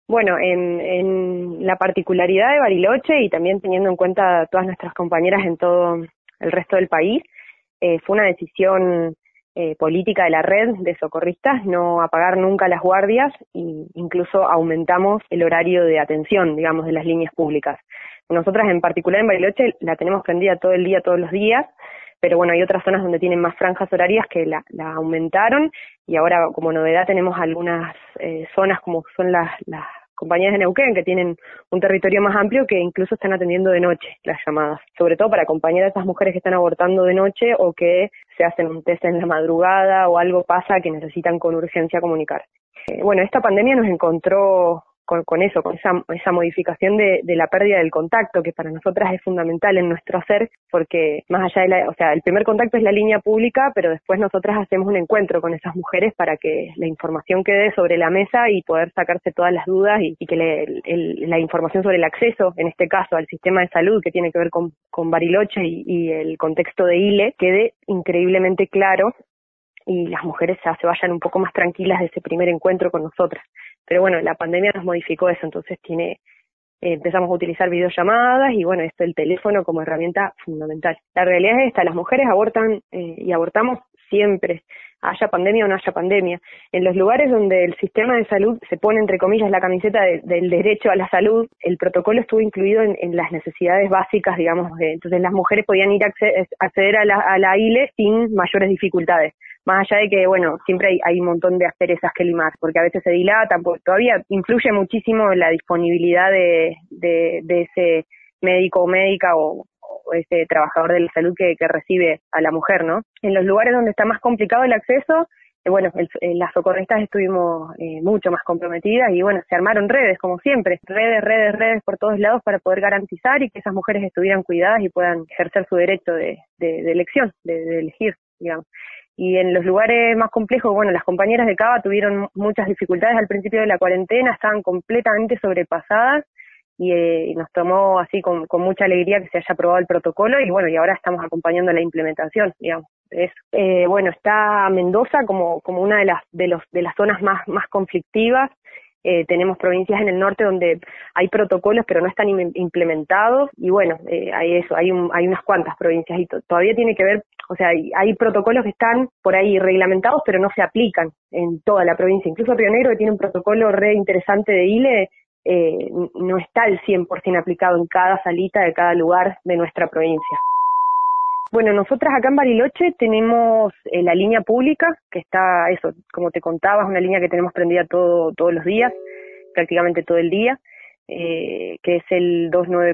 Bueno, en la particularidad de Bariloche y también teniendo en cuenta a todas nuestras compañeras en todo el resto del país, fue una decisión política de la red de socorristas no apagar nunca las guardias e incluso aumentamos el horario de atención, digamos, de las líneas públicas. Nosotras en particular en Bariloche la tenemos prendida todo el día, todos los días, pero bueno, hay otras zonas donde tienen más franjas horarias que la aumentaron y ahora como novedad tenemos algunas zonas como son las compañías de Neuquén que tienen un territorio más amplio que incluso están atendiendo de noche las llamadas, sobre todo para acompañar a esas mujeres que están abortando de noche o que se hacen un test en la madrugada o algo pasa que necesitan con urgencia comunicar. Bueno, esta pandemia nos encontró con eso, con esa modificación de la pérdida del contacto, que para nosotras es fundamental en nuestro hacer, porque más allá de el primer contacto es la línea pública, pero después nosotras hacemos un encuentro con esas mujeres para que la información quede sobre la mesa y poder sacarse todas las dudas y que la información sobre el acceso, en este caso, al sistema de salud que tiene que ver con Bariloche y el contexto de ILE, quede increíblemente claro y las mujeres ya se vayan un poco más tranquilas de ese primer encuentro con nosotras. Pero bueno, la pandemia nos modificó eso, entonces empezamos a utilizar videollamadas y bueno, el teléfono como herramienta fundamental. La realidad es esta, las mujeres abortan y abortamos siempre, haya pandemia o no haya pandemia. En los lugares donde el sistema de salud se pone entre comillas la camiseta del derecho a la salud, el protocolo estuvo incluido en las necesidades básicas, digamos, entonces las mujeres podían ir a acceder a la ILE sin mayores dificultades. Más allá de que, bueno, siempre hay un montón de asperezas que limar, porque a veces se dilatan, porque todavía influye muchísimo la disponibilidad de ese médico o médica o ese trabajador de la salud que recibe a la mujer, ¿no? En los lugares donde está más complicado el acceso, bueno, las socorristas estuvimos mucho más comprometidas y bueno, se armaron redes, como siempre, redes por todos lados para poder garantizar y que esas mujeres estuvieran cuidadas y puedan ejercer su derecho de elección, de elegir, digamos. Y en los lugares más complejos, bueno, las compañeras de Cava tuvieron muchas dificultades al principio de la cuarentena, estaban completamente sobrepasadas y nos tomó así con mucha alegría que se haya aprobado el protocolo y bueno, y ahora estamos acompañando la implementación, digamos. Bueno, está Mendoza como una de las zonas más conflictivas. Tenemos provincias en el norte donde hay protocolos pero no están implementados y bueno, hay unas cuantas provincias y todavía tiene que ver, o sea, hay protocolos que están por ahí reglamentados pero no se aplican en toda la provincia, incluso Río Negro que tiene un protocolo re interesante de ILE, no está al 100% aplicado en cada salita de cada lugar de nuestra provincia. Bueno, nosotras acá en Bariloche tenemos la línea pública, que está, eso, como te contaba, es una línea que tenemos prendida todos los días, prácticamente todo el día, que es el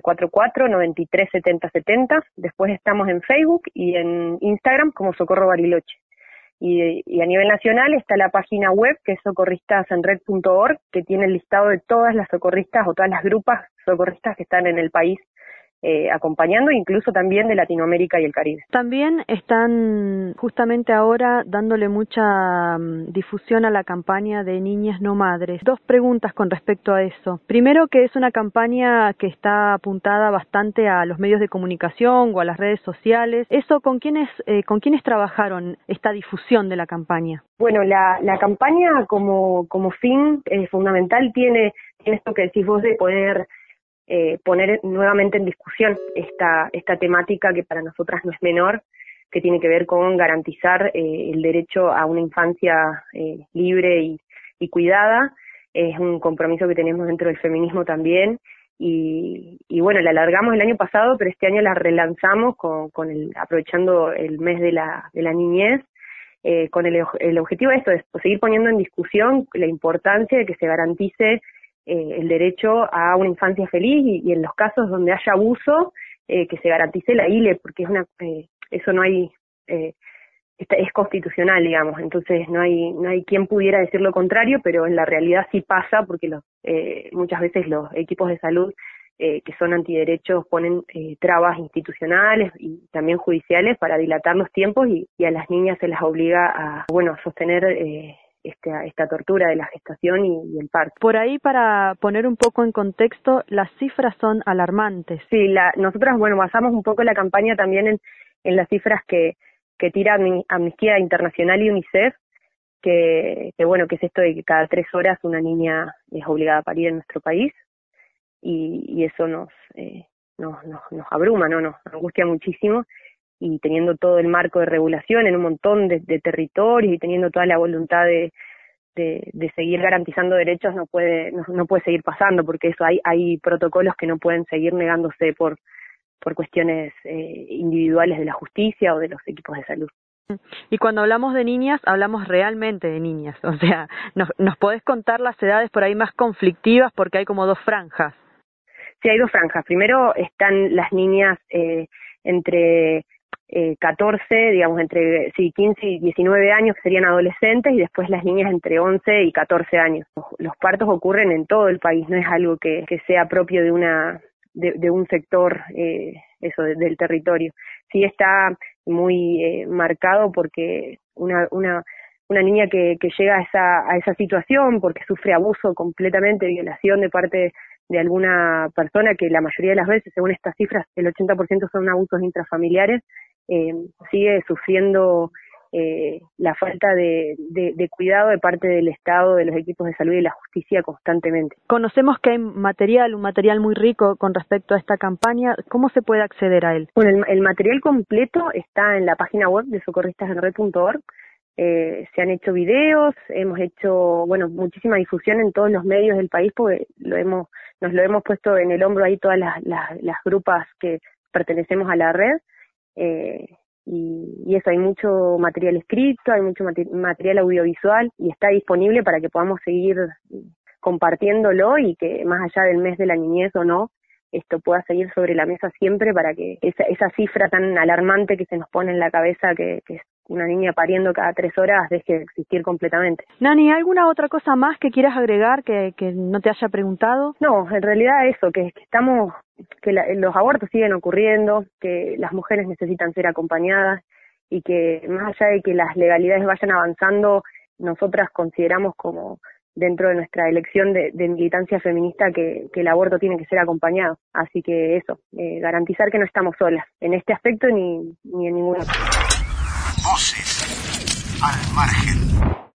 2944-937070. Después estamos en Facebook y en Instagram como Socorro Bariloche. Y a nivel nacional está la página web, que es socorristasenred.org, que tiene el listado de todas las socorristas o todas las grupas socorristas que están en el país acompañando, incluso también de Latinoamérica y el Caribe. También están justamente ahora dándole mucha difusión a la campaña de Niñas No Madres. Dos preguntas con respecto a eso. Primero, que es una campaña que está apuntada bastante a los medios de comunicación o a las redes sociales. ¿Eso con quiénes trabajaron esta difusión de la campaña? Bueno, la campaña como fin fundamental tiene esto que decís vos de poder poner nuevamente en discusión esta temática que para nosotras no es menor, que tiene que ver con garantizar el derecho a una infancia libre y cuidada. Es un compromiso que tenemos dentro del feminismo también y bueno, la alargamos el año pasado, pero este año la relanzamos aprovechando el mes de la niñez, con el objetivo de esto, de seguir poniendo en discusión la importancia de que se garantice el derecho a una infancia feliz y en los casos donde haya abuso, que se garantice la ILE, porque eso no hay, es constitucional, digamos, entonces no hay quien pudiera decir lo contrario, pero en la realidad sí pasa, porque muchas veces los equipos de salud que son antiderechos ponen trabas institucionales y también judiciales para dilatar los tiempos y a las niñas se las obliga a sostener esta tortura de la gestación y el parto. Por ahí, para poner un poco en contexto, las cifras son alarmantes. Sí, nosotros basamos un poco la campaña también en las cifras que tira Amnistía Internacional y UNICEF, bueno, que es esto de que cada 3 horas una niña es obligada a parir en nuestro país, y eso nos abruma, ¿no? Nos angustia muchísimo, y teniendo todo el marco de regulación en un montón de territorios y teniendo toda la voluntad de seguir garantizando derechos, no puede seguir pasando, porque eso hay protocolos que no pueden seguir negándose por cuestiones individuales de la justicia o de los equipos de salud. Y cuando hablamos de niñas, hablamos realmente de niñas, o sea, ¿nos podés contar las edades por ahí más conflictivas? Porque hay como 2 franjas. Sí, hay 2 franjas. Primero están las niñas entre 14, digamos, entre 15 y 19 años, que serían adolescentes, y después las niñas entre 11 y 14 años. Los partos ocurren en todo el país, no es algo que sea propio de un sector del territorio. Sí está muy marcado porque una niña que llega a esa situación porque sufre abuso completamente, violación de parte de alguna persona, que la mayoría de las veces, según estas cifras, el 80% son abusos intrafamiliares, sigue sufriendo la falta de cuidado de parte del Estado, de los equipos de salud y de la justicia constantemente. Conocemos que hay un material muy rico con respecto a esta campaña. ¿Cómo se puede acceder a él? Bueno, el material completo está en la página web de socorristasenred.org. Se han hecho videos, hemos hecho, muchísima difusión en todos los medios del país, porque nos lo hemos puesto en el hombro ahí todas las grupas que pertenecemos a la red, y eso, hay mucho material escrito, hay mucho material audiovisual, y está disponible para que podamos seguir compartiéndolo, y que más allá del mes de la niñez o no, esto pueda seguir sobre la mesa siempre, para que esa cifra tan alarmante que se nos pone en la cabeza, que es una niña pariendo cada 3 horas, deje de existir completamente. Nani, ¿alguna otra cosa más que quieras agregar que no te haya preguntado? No, en realidad eso, que los abortos siguen ocurriendo, que las mujeres necesitan ser acompañadas, y que más allá de que las legalidades vayan avanzando, nosotras consideramos, como dentro de nuestra elección de militancia feminista, que el aborto tiene que ser acompañado. Así que eso, garantizar que no estamos solas en este aspecto ni en ningún otro. Voces al margen.